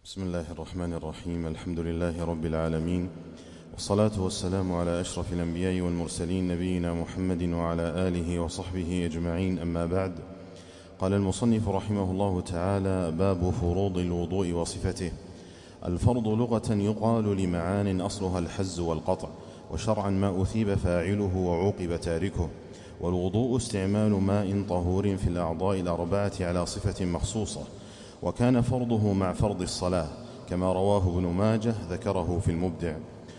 بسم الله الرحمن الرحيم. الحمد لله رب العالمين، والصلاة والسلام على أشرف الأنبياء والمرسلين نبينا محمد وعلى آله وصحبه أجمعين، أما بعد. قال المصنف رحمه الله تعالى: باب فروض الوضوء وصفته. الفرض لغة يقال لمعان أصلها الحز والقطع، وشرعا ما أثيب فاعله وعوقب تاركه. والوضوء استعمال ماء طهور في الأعضاء الأربعة على صفة مخصوصة، وكان فرضه مع فرض الصلاة كما رواه ابن ماجه ذكره في المبدع.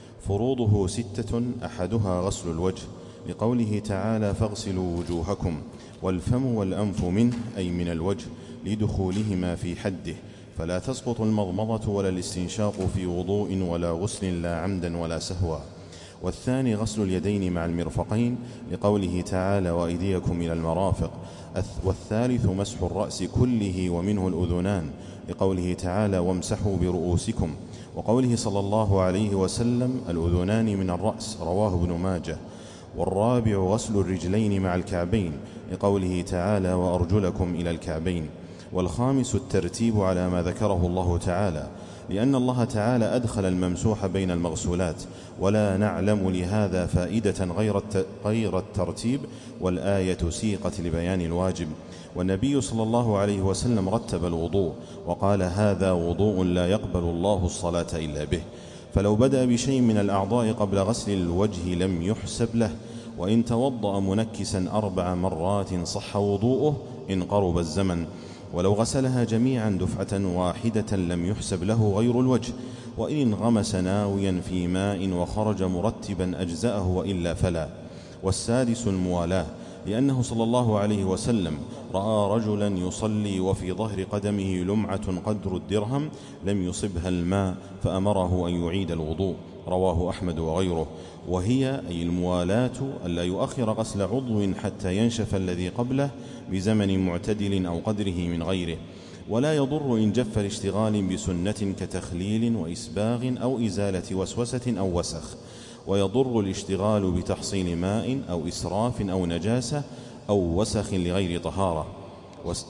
فروضه 6: أحدها غسل الوجه، لقوله تعالى: فاغسلوا وجوهكم، والفم والأنف منه أي من الوجه لدخولهما في حده، فلا تسقط المضمضة ولا الاستنشاق في وضوء ولا غسل لا عمدا ولا سهوا. والثاني غسل اليدين مع المرفقين، لقوله تعالى: وأيديكم إلى المرافق. والثالث مسح الرأس كله ومنه الأذنان، لقوله تعالى: وامسحوا برؤوسكم، وقوله صلى الله عليه وسلم: الأذنان من الرأس، رواه ابن ماجه. والرابع غسل الرجلين مع الكعبين، لقوله تعالى: وأرجلكم إلى الكعبين. والخامس الترتيب على ما ذكره الله تعالى، لأن الله تعالى أدخل الممسوح بين المغسولات، ولا نعلم لهذا فائدة غير الترتيب، والآية سيقت لبيان الواجب. والنبي صلى الله عليه وسلم رتب الوضوء وقال: هذا وضوء لا يقبل الله الصلاة إلا به. فلو بدأ بشيء من الأعضاء قبل غسل الوجه لم يحسب له، وإن توضأ منكسا 4 مرات صح وضوءه إن قرب الزمن. ولو غسلها جميعا دفعة واحدة لم يحسب له غير الوجه، وإن انغمس ناويا في ماء وخرج مرتبا أجزأه، وإلا فلا. والسادس الموالاة، لأنه صلى الله عليه وسلم رأى رجلا يصلي وفي ظهر قدمه لمعة قدر الدرهم لم يصبها الماء فأمره أن يعيد الوضوء، رواه أحمد وغيره. وهي أي الموالاة ألا يؤخر غسل عضو حتى ينشف الذي قبله بزمن معتدل أو قدره من غيره. ولا يضر إن جف الاشتغال بسنة كتخليل وإسباغ أو إزالة وسوسة أو وسخ. ويضر الاشتغال بتحصيل ماء أو إسراف أو نجاسة أو وسخ لغير طهارة. بسم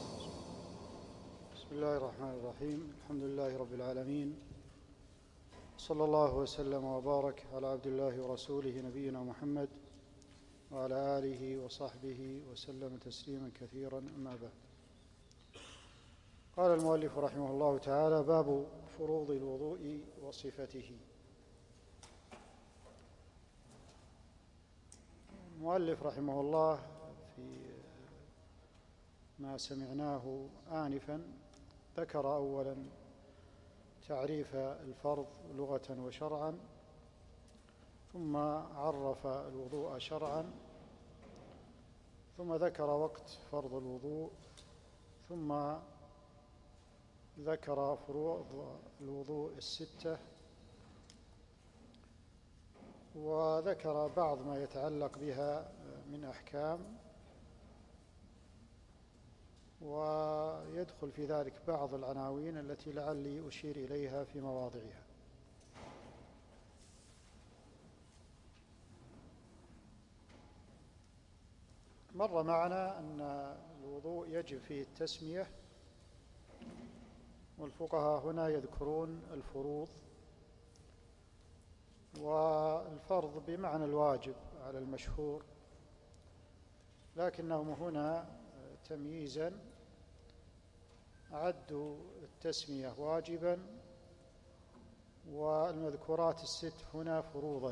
الله الرحمن الرحيم. الحمد لله رب العالمين، صلى الله وسلم وبارك على عبد الله ورسوله نبينا محمد وعلى آله وصحبه وسلم تسليما كثيرا، أما بعد. قال المؤلف رحمه الله تعالى: باب فروض الوضوء وصفته. المؤلف رحمه الله في ما سمعناه آنفا ذكر أولا تعريف الفرض لغة وشرعا، ثم عرف الوضوء شرعا، ثم ذكر وقت فرض الوضوء، ثم ذكر فروض الوضوء 6، وذكر بعض ما يتعلق بها من أحكام، ويدخل في ذلك بعض العناوين التي لعلي أشير إليها في مواضعها. مر معنا أن الوضوء يجب فيه التسمية، والفقهاء هنا يذكرون الفروض، والفرض بمعنى الواجب على المشهور، لكنهم هنا تمييزا عدوا التسمية واجبا، والمذكورات 6 هنا فروضا.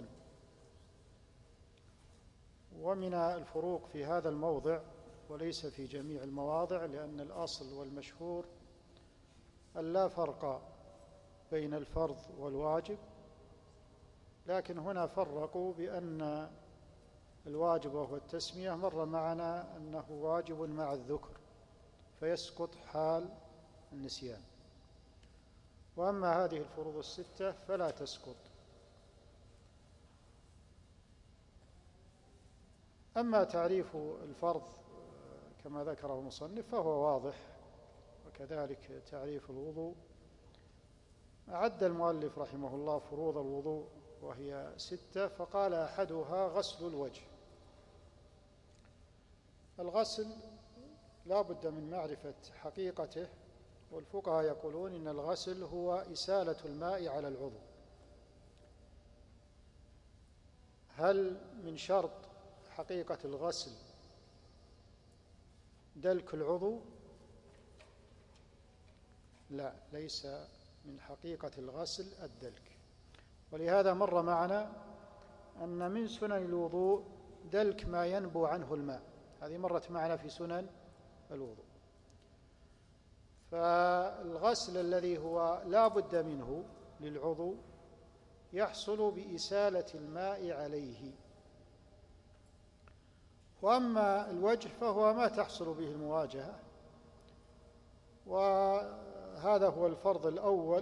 ومن الفروق في هذا الموضع وليس في جميع المواضع، لأن الأصل والمشهور ألا فرق بين الفرض والواجب، لكن هنا فرقوا بأن الواجب وهو التسمية مر معنا أنه واجب مع الذكر فيسقط حال النسيان، وأما هذه الفروض 6 فلا تسقط. أما تعريف الفرض كما ذكره المصنف فهو واضح، وكذلك تعريف الوضوء. أعد المؤلف رحمه الله فروض الوضوء وهي 6، فقال: أحدها غسل الوجه. الغسل لا بد من معرفة حقيقته والفقهاء يقولون إن الغسل هو إسالة الماء على العضو. هل من شرط حقيقة الغسل دلك العضو؟ لا، ليس من حقيقة الغسل الدلك. ولهذا مر معنا أن من سنن الوضوء دلك ما ينبو عنه الماء، هذه مرت معنا في سنن الوضوء. فالغسل الذي هو لا بد منه للعضو يحصل بإسالة الماء عليه. وأما الوجه فهو ما تحصل به المواجهة، وهذا هو الفرض الأول،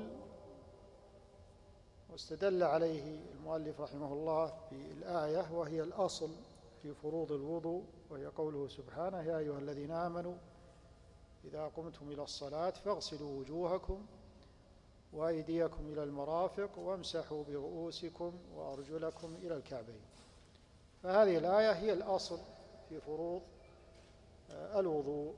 واستدل عليه المؤلف رحمه الله بالآية، وهي الأصل في فروض الوضوء، وهي قوله سبحانه: يا أيها الذين آمنوا إذا قمتم إلى الصلاة فاغسلوا وجوهكم وأيديكم إلى المرافق وامسحوا برؤوسكم وأرجلكم إلى الكعبين. فهذه الآية هي الأصل في فروض الوضوء.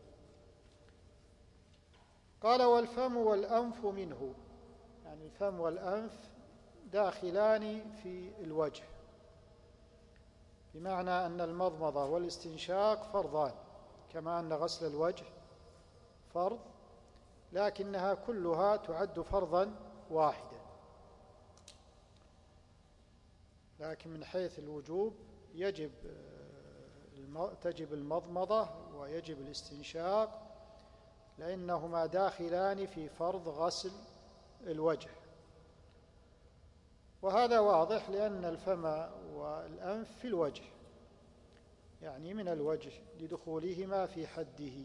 قال: والفم والأنف منه، يعني الفم والأنف داخلان في الوجه، بمعنى أن المضمضة والاستنشاق فرضان، كما أن غسل الوجه فرض، لكنها كلها تعد فرضا واحدا. لكن من حيث الوجوب تجب المضمضة ويجب الاستنشاق، لأنهما داخلان في فرض غسل الوجه. وهذا واضح لأن الفم والأنف في الوجه، يعني من الوجه لدخولهما في حده،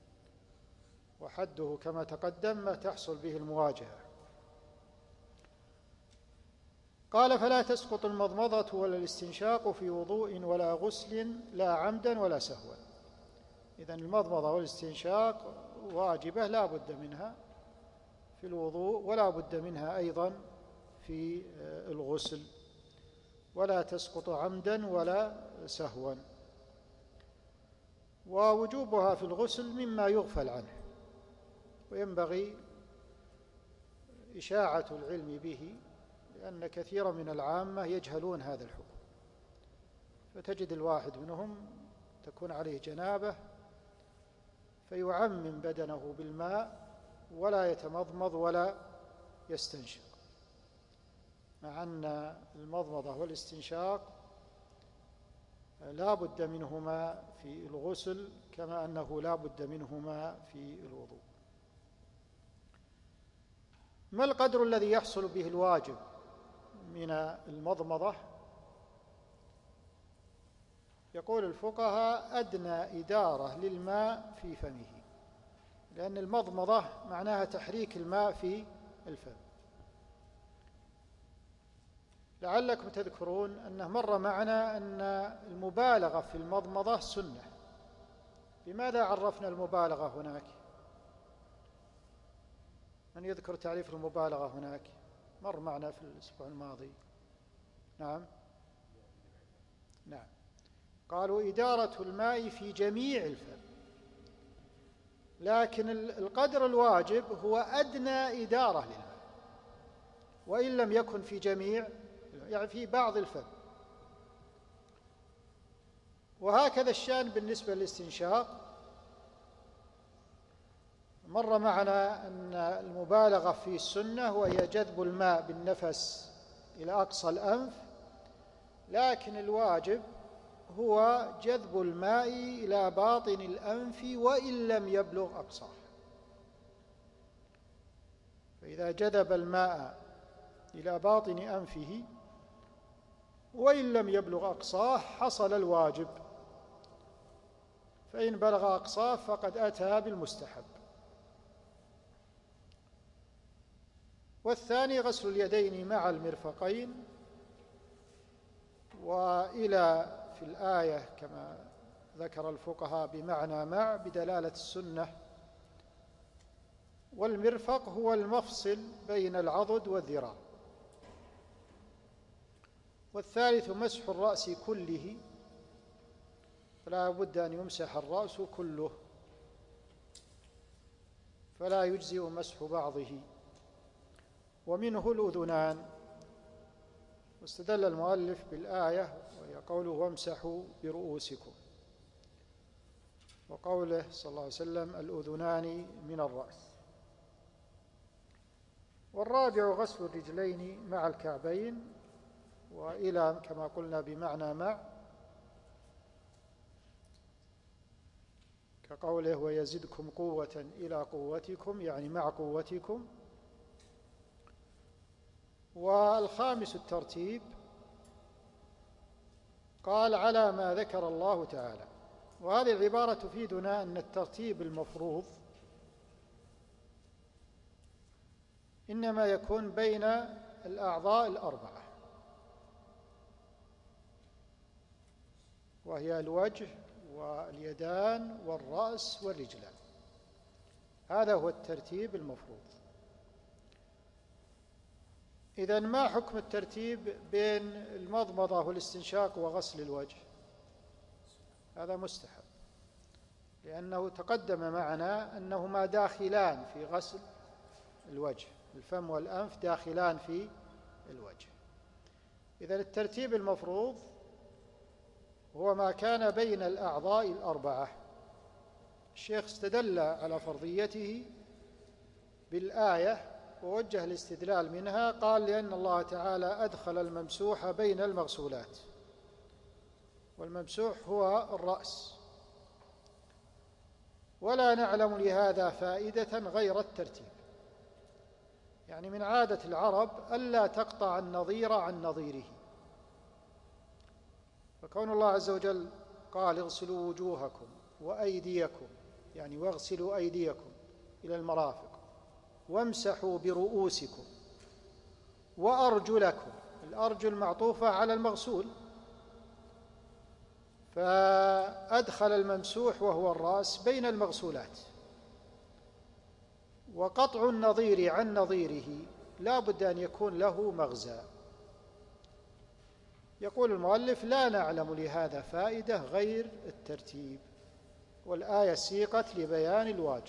وحده كما تقدم ما تحصل به المواجهة. قال: فلا تسقط المضمضة ولا الاستنشاق في وضوء ولا غسل لا عمدا ولا سهوا. إذن المضمضة والاستنشاق واجبة لا بد منها في الوضوء، ولا بد منها أيضا في الغسل، ولا تسقط عمدا ولا سهوا. ووجوبها في الغسل مما يغفل عنه، وينبغي إشاعة العلم به، لأن كثيرا من العامة يجهلون هذا الحكم. فتجد الواحد منهم تكون عليه جنابة فيعمم بدنه بالماء ولا يتمضمض ولا يستنشق، مع أن المضمضة والاستنشاق لا بد منهما في الغسل، كما أنه لا بد منهما في الوضوء. ما القدر الذي يحصل به الواجب من المضمضة؟ يقول الفقهاء: أدنى إدارة للماء في فمه، لأن المضمضة معناها تحريك الماء في الفم. لعلكم تذكرون أنه مر معنا أن المبالغة في المضمضة سنة. بماذا عرفنا المبالغة هناك؟ من يذكر تعريف المبالغة هناك؟ مر معنا في الأسبوع الماضي. نعم، قالوا إدارة الماء في جميع الفم، لكن القدر الواجب هو أدنى إدارة للماء، وإن لم يكن في جميع، يعني في بعض الفم. وهكذا الشأن بالنسبة للاستنشاق. مر معنا أن المبالغة في السنة وهي جذب الماء بالنفس إلى أقصى الأنف، لكن الواجب هو جذب الماء إلى باطن الأنف وإن لم يبلغ أقصاه. فإذا جذب الماء إلى باطن أنفه وإن لم يبلغ أقصاه حصل الواجب، فإن بلغ أقصاه فقد أتى بالمستحب. والثاني غسل اليدين مع المرفقين، وإلى في الآية كما ذكر الفقهاء بمعنى مع بدلالة السنة. والمرفق هو المفصل بين العضد والذراع. والثالث مسح الرأس كله، فلا بد أن يمسح الرأس كله. فلا يجزئ مسح بعضه، ومنه الأذنان. واستدل المؤلف بالآية وهي قوله وامسحوا برؤوسكم، وقوله صلى الله عليه وسلم الأذنان من الرأس. والرابع غسل الرجلين مع الكعبين، وإلى كما قلنا بمعنى مع، كقوله ويزدكم قوة إلى قوتكم، يعني مع قوتكم. والخامس الترتيب، قال على ما ذكر الله تعالى. وهذه العبارة تفيدنا أن الترتيب المفروض إنما يكون بين الأعضاء الأربعة، وهي الوجه واليدان والرأس والرجلان. هذا هو الترتيب المفروض. إذن ما حكم الترتيب بين المضمضة والاستنشاق وغسل الوجه؟ هذا مستحب، لأنه تقدم معنا أنهما داخلان في غسل الوجه، الفم والأنف داخلان في الوجه. إذن الترتيب المفروض هو ما كان بين الأعضاء الأربعة. الشيخ استدل على فرضيته بالآية ووجه الاستدلال منها، قال لأن الله تعالى أدخل الممسوح بين المغسولات، والممسوح هو الرأس، ولا نعلم لهذا فائدة غير الترتيب. يعني من عادة العرب ألا تقطع النظير عن نظيره، فكون الله عز وجل قال اغسلوا وجوهكم وأيديكم، يعني واغسلوا أيديكم إلى المرافق، وامسحوا برؤوسكم وأرجلكم، الأرجل معطوفة على المغسول، فأدخل الممسوح وهو الرأس بين المغسولات. وقطع النظير عن نظيره لا بد أن يكون له مغزى. يقول المؤلف لا نعلم لهذا فائدة غير الترتيب، والآية سيقت لبيان الواجب.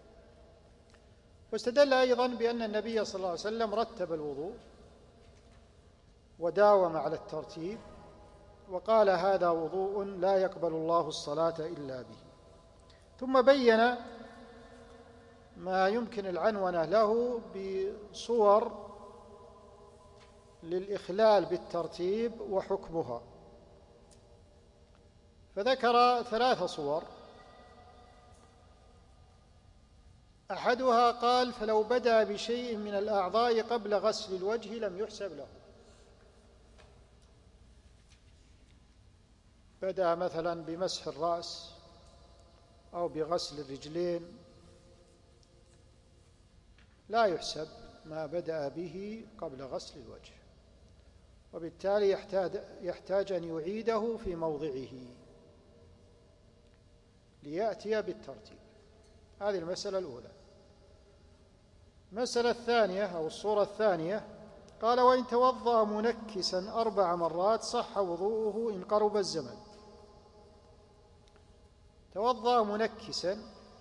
واستدل أيضا بأن النبي صلى الله عليه وسلم رتب الوضوء وداوم على الترتيب، وقال هذا وضوء لا يقبل الله الصلاة إلا به. ثم بين ما يمكن العنونة له بصور للإخلال بالترتيب وحكمها، فذكر 3 صور. أحدها قال فلو بدأ بشيء من الأعضاء قبل غسل الوجه لم يحسب له. بدأ مثلا بمسح الرأس أو بغسل الرجلين، لا يحسب ما بدأ به قبل غسل الوجه، وبالتالي يحتاج أن يعيده في موضعه ليأتي بالترتيب. هذه المسألة الأولى. المسألة الثانية أو الصورة الثانية، قال وإن توضأ منكسا 4 مرات صح وضوءه إن قرب الزمن. توضأ منكسا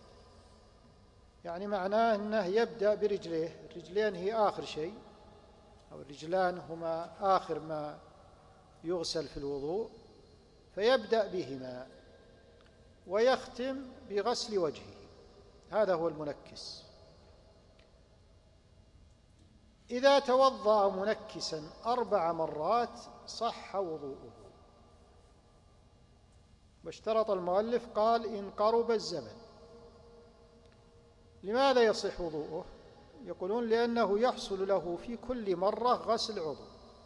يعني معناه أنه يبدأ برجليه، الرجلين هي آخر شيء، أو الرجلان هما آخر ما يغسل في الوضوء، فيبدأ بهما ويختم بغسل وجهه. هذا هو المنكس. إذا توضأ منكسا 4 مرات صح وضوءه. واشترط المؤلف قال إن قرب الزمن. لماذا يصح وضوءه؟ يقولون لأنه يحصل له في كل مرة غسل عضو،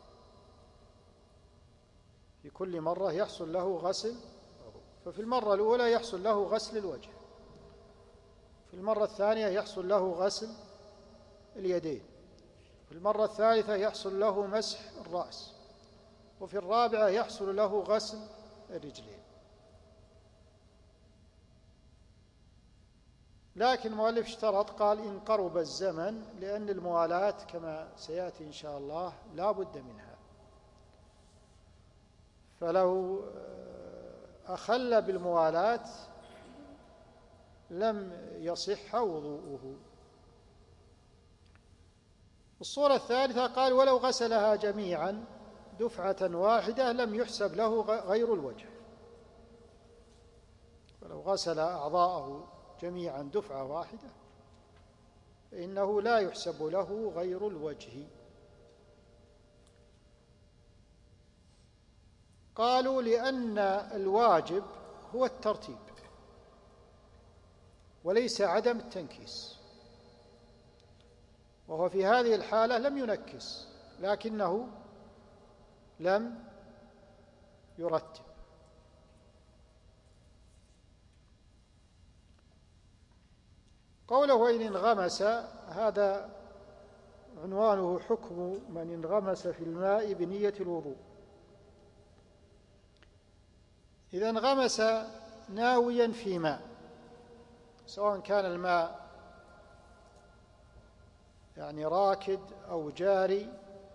في كل مرة يحصل له غسل عضو. ففي المرة الأولى يحصل له غسل الوجه، في المرة الثانية يحصل له غسل اليدين، في المرة الثالثة يحصل له مسح الرأس، وفي الرابعة يحصل له غسل الرجلين. لكن المؤلف اشترط قال إن قرب الزمن، لأن الموالاة كما سيأتي إن شاء الله لا بد منها. فلو أخل بالموالاة لم يصح وضوءه. الصورة الثالثة قال ولو غسلها جميعا دفعة واحدة لم يحسب له غير الوجه. ولو غسل أعضاءه جميعا دفعة واحدة فإنه لا يحسب له غير الوجه. قالوا لأن الواجب هو الترتيب وليس عدم التنكيس، وهو في هذه الحالة لم ينكس لكنه لم يرتب. قوله وإن انغمس، هذا عنوانه حكم من انغمس في الماء بنية الوضوء. إذا انغمس ناويا في ماء، سواء كان الماء يعني راكد أو جاري،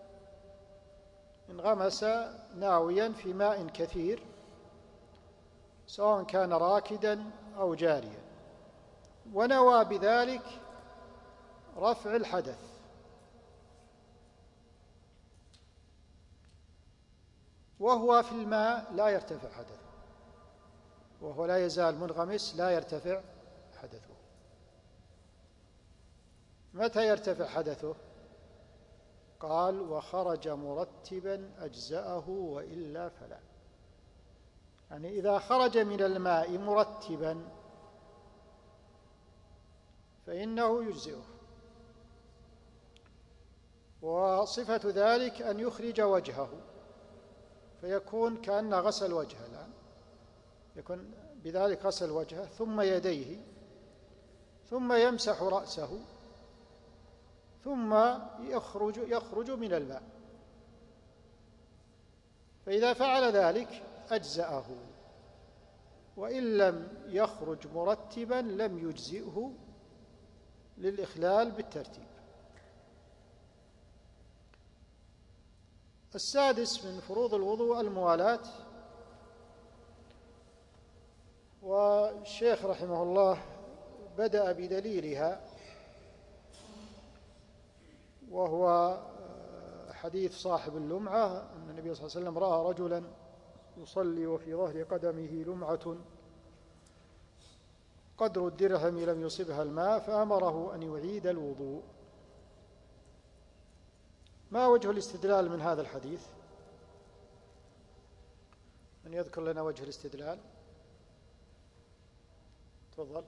انغمس ناويا في ماء كثير سواء كان راكدا أو جاريا، ونوى بذلك رفع الحدث، وهو في الماء لا يرتفع حدثه، وهو لا يزال منغمس لا يرتفع حدثه. متى يرتفع حدثه؟ قال وخرج مرتبا أجزأه وإلا فلا. يعني إذا خرج من الماء مرتبا فإنه يجزئه. وصفة ذلك أن يخرج وجهه فيكون كأن غسل وجهه الآن، يكون بذلك غسل وجهه ثم يديه ثم يمسح رأسه ثم يخرج من الماء. فإذا فعل ذلك أجزأه، وإن لم يخرج مرتبا لم يجزئه للإخلال بالترتيب. السادس من فروض الوضوء الموالاة، والشيخ رحمه الله بدأ بدليلها، وهو حديث صاحب اللمعة أن النبي صلى الله عليه وسلم رأى رجلا يصلي وفي ظهر قدمه لمعة قدر الدرهم لم يصبها الماء فأمره أن يعيد الوضوء. ما وجه الاستدلال من هذا الحديث؟ من يذكر لنا وجه الاستدلال؟ تفضل.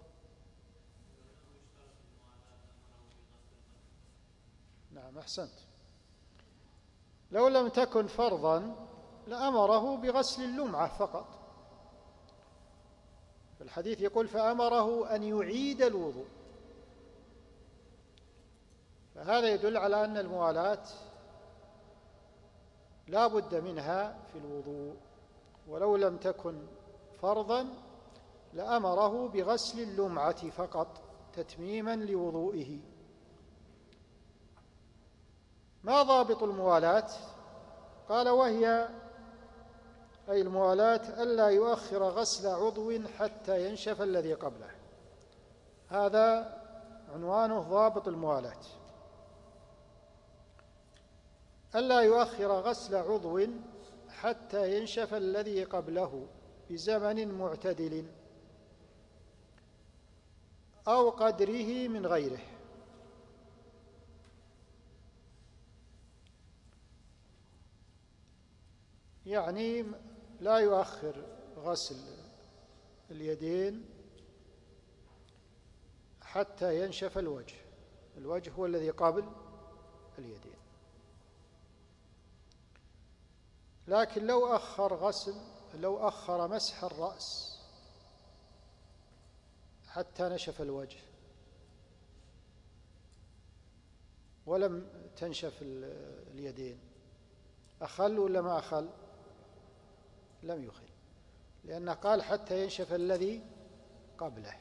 نعم أحسنت. لو لم تكن فرضا لأمره بغسل اللمعة فقط. الحديث يقول فأمره أن يعيد الوضوء، فهذا يدل على أن الموالاة لا بد منها في الوضوء، ولو لم تكن فرضا لأمره بغسل اللمعة فقط تتميما لوضوئه. ما ضابط الموالاة؟ قال وهي أي الموالاة ألا يؤخر غسل عضو حتى ينشف الذي قبله. هذا عنوانه ضابط الموالاة، ألا يؤخر غسل عضو حتى ينشف الذي قبله بزمن معتدل أو قدره من غيره. يعني لا يؤخر غسل اليدين حتى ينشف الوجه، الوجه هو الذي قبل اليدين. لكن لو أخر مسح الرأس حتى نشف الوجه ولم تنشف اليدين، أخل ولا ما أخل؟ لم يخل، لأنه قال حتى ينشف الذي قبله.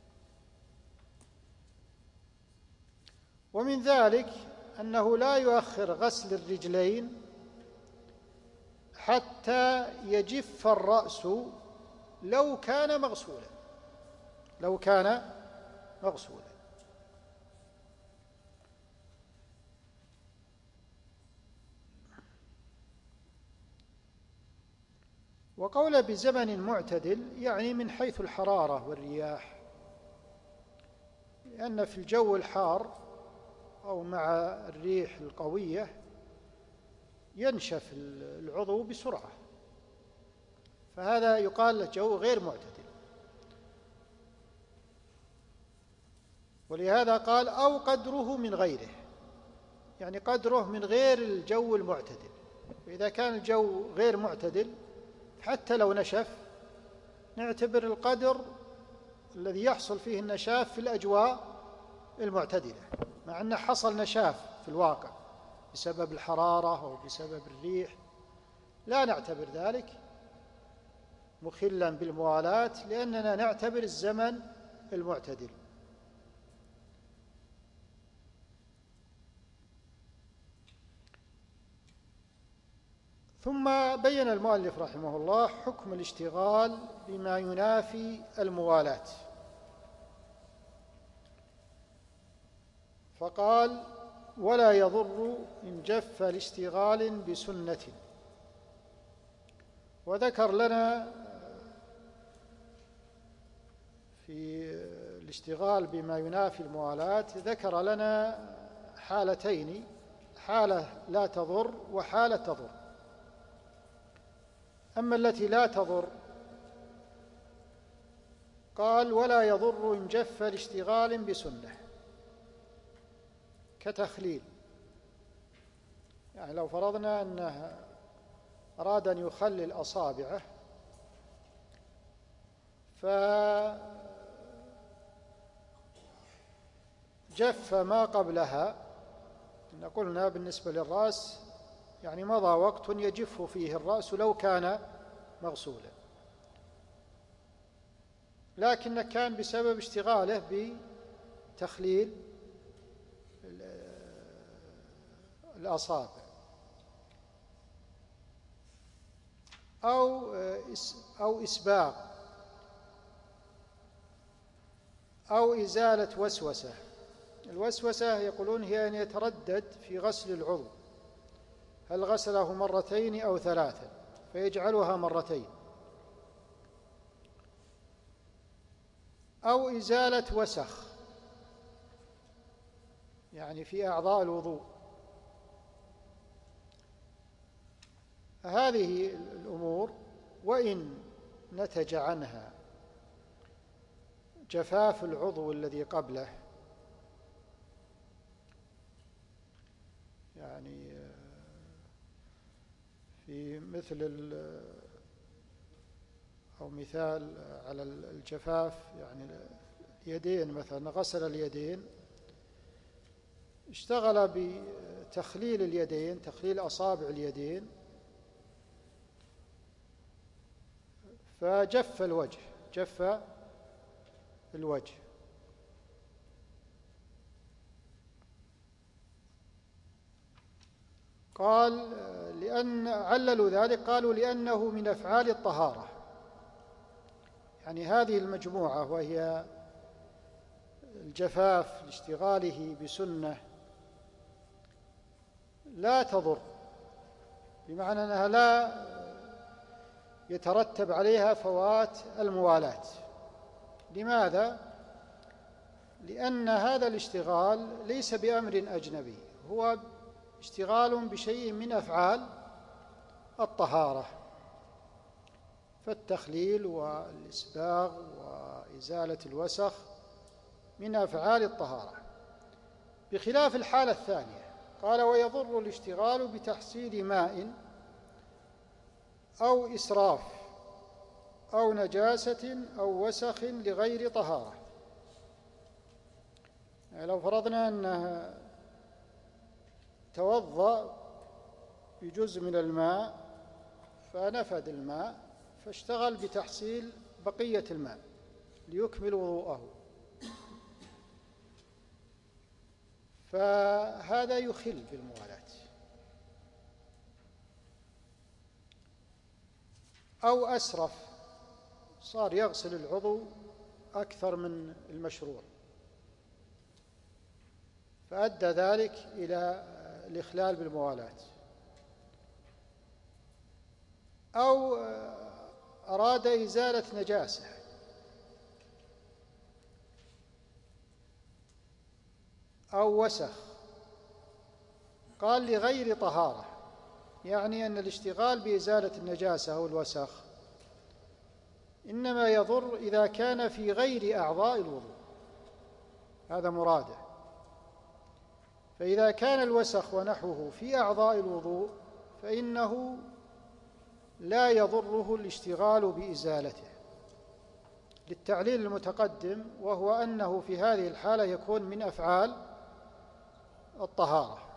ومن ذلك أنه لا يؤخر غسل الرجلين حتى يجف الرأس لو كان مغسولا، لو كان مغسولا. وقوله بزمن معتدل يعني من حيث الحرارة والرياح، لأن في الجو الحار أو مع الريح القوية ينشف العضو بسرعة، فهذا يقال له جو غير معتدل. ولهذا قال أو قدره من غيره، يعني قدره من غير الجو المعتدل. فإذا كان الجو غير معتدل حتى لو نشف نعتبر القدر الذي يحصل فيه النشاف في الأجواء المعتدلة، مع أنه حصل نشاف في الواقع بسبب الحرارة أو بسبب الريح، لا نعتبر ذلك مخلا بالموالاة، لأننا نعتبر الزمن المعتدل. ثم بين المؤلف رحمه الله حكم الاشتغال بما ينافي الموالاة، فقال ولا يضر إن جف لاشتغال بسنة. وذكر لنا في الاشتغال بما ينافي الموالاة ذكر لنا حالتين، حالة لا تضر وحالة تضر. أما التي لا تضر قال ولا يضر إن جف لاشتغال بسنة، كتخليل، يعني لو فرضنا أنه أراد أن يخلل أصابعه فجف ما قبلها، إن قلنا بالنسبة للرأس يعني مضى وقت يجف فيه الرأس لو كان مغسولا، لكن كان بسبب اشتغاله بتخليل الأصابع أو إسباغ أو إزالة وسوسة. الوسوسة يقولون هي أن يتردد في غسل العضو، هل غسله مرتين أو ثلاثا فيجعلها مرتين، أو إزالة وسخ يعني في أعضاء الوضوء. هذه الأمور وإن نتج عنها جفاف العضو الذي قبله، يعني في مثل أو مثال على الجفاف، يعني اليدين مثلا، غسل اليدين اشتغل بتخليل اليدين، تخليل أصابع اليدين، فجف الوجه، جف الوجه. قال لأن عللوا ذلك، قالوا لأنه من أفعال الطهارة، يعني هذه المجموعة وهي الجفاف لاشتغاله بسنة لا تضر، بمعنى أنها لا يترتب عليها فوات الموالاة. لماذا؟ لأن هذا الاشتغال ليس بأمر أجنبي، هو اشتغال بشيء من أفعال الطهارة، فالتخليل والإسباغ وإزالة الوسخ من أفعال الطهارة، بخلاف الحالة الثانية. قال ويضر الاشتغال بتحصيل ماء أو إسراف أو نجاسة أو وسخ لغير طهارة. يعني لو فرضنا أنه توضأ بجزء من الماء فنفد الماء فاشتغل بتحصيل بقية الماء ليكمل وضوءه، فهذا يخل بالموالاة. أو أسرف، صار يغسل العضو أكثر من المشروع فأدى ذلك إلى الإخلال بالموالاة، أو أراد إزالة نجاسة أو وسخ، قال لغير طهارة، يعني أن الاشتغال بإزالة النجاسة أو الوسخ إنما يضر إذا كان في غير أعضاء الوضوء، هذا مراده. فإذا كان الوسخ ونحوه في أعضاء الوضوء فإنه لا يضره الاشتغال بإزالته، للتعليل المتقدم، وهو أنه في هذه الحالة يكون من أفعال الطهارة.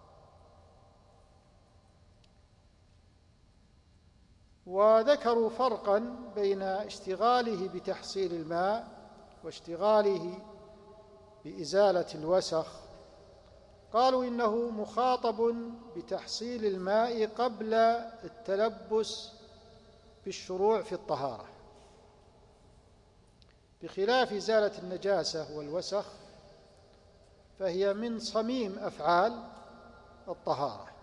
وذكروا فرقا بين اشتغاله بتحصيل الماء واشتغاله بإزالة الوسخ. قالوا إنه مخاطب بتحصيل الماء قبل التلبس بالشروع في الطهارة، بخلاف إزالة النجاسة والوسخ فهي من صميم أفعال الطهارة.